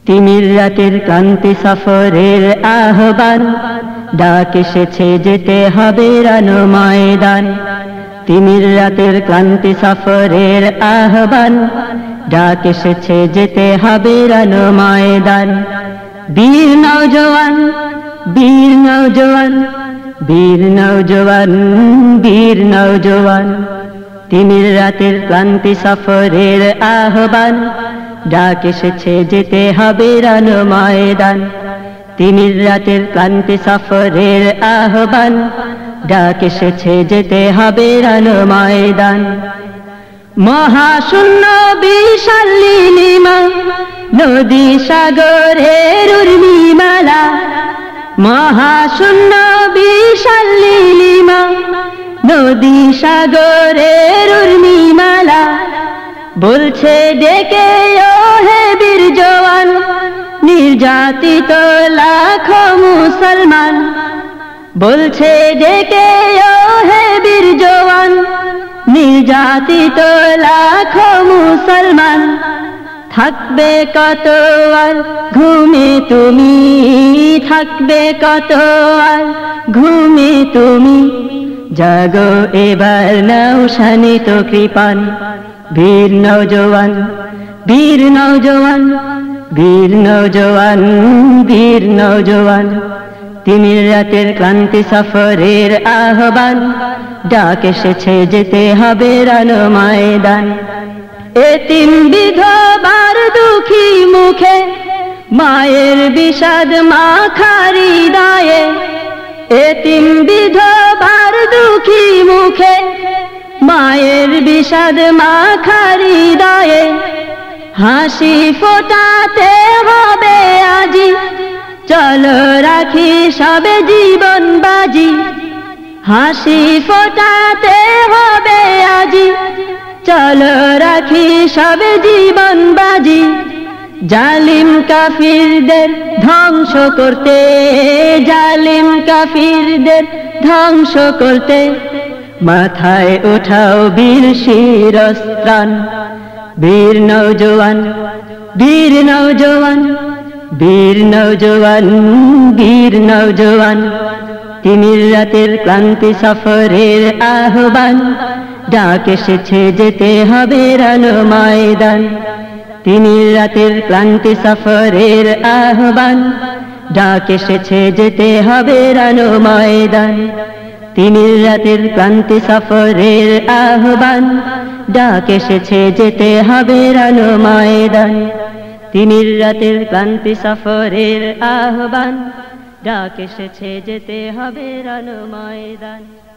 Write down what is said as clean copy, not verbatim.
তিমির রাতের ক্লান্তি সফরের আহ্বান, ডাক এসেছে যেতে হবে রণ ময়দান। তিমির রাতের ক্লান্তি সফরের আহ্বান, ডাক এসেছে যেতে হবে রণ ময়দান। বীর নওজওয়ান, বীর নওজওয়ান, বীর নওজওয়ান, বীর নওজওয়ান। তিমির রাতের ক্লান্তি সফরের আহ্বান, ডাক এসেছে যেতে হবে রণ ময়দান। তিমির রাতের ক্লান্তি সফরের আহ্বান, ডাক এসেছে যেতে হবে রণ ময়দান। মহাশূন্য বিশাল নীলিমা, নদী সাগরের উর্মিমালা। মহাশূন্য বিশাল নীলিমা, নদী সাগরের উর্মিমালা। বলছে ডেকে ও হে বীর জওয়ান, নির্যাতিত লাখো মুসলমান। বলছে ডেকে ও হে বীর জওয়ান, নির্যাতিত লাখো মুসলমান। থাকবে কত আর ঘুমে তুমি, থাকবে কত আর ঘুমে তুমি। জাগো এবার নাও শানিত কৃপান। বীর নওজওয়ান, বীর নওজওয়ান, বীর নওজওয়ান, বীর নওজওয়ান। তিমির রাতের ক্লান্তি সফরের আহ্বান, ডাক এসেছে যেতে হবে রণ ময়দান। এতিম বিধবার দুঃখী মুখে, মায়ের বিষাদ মাখা হৃদয়ে। এতিম বিধবার দুঃখী মুখে, মায়ের বিষাদ মাখা হৃদয়ে। হাসি ফোটাতে হবে আজি, চলো রাখি সবে জীবন বাজি। হাসি ফোটাতে হবে আজি, চলো রাখি সবে জীবন বাজি। জালিম কাফিরদের ধ্বংস করতে, জালিম কাফিরদের ধ্বংস করতে। মাথায় ওঠাও বীর শিরস্ত্রাণ। বীর নওজওয়ান, বীর নওজওয়ান, বীর নওজওয়ান, বীর নওজওয়ান। তিমির রাতের ক্লান্তি সফরের আহ্বান, ডাক এসেছে যেতে হবে রণ ময়দান। তিমির রাতের ক্লান্তি সফরের আহ্বান, ডাক এসেছে যেতে হবে রণ ময়দান। তিমির রাতের ক্লান্তি সফরের আহ্বান, ডাক এসেছে যেতে হবে রণ ময়দান। তিমির রাতের ক্লান্তি সফরের আহ্বান, ডাক এসেছে যেতে হবে রণ ময়দান।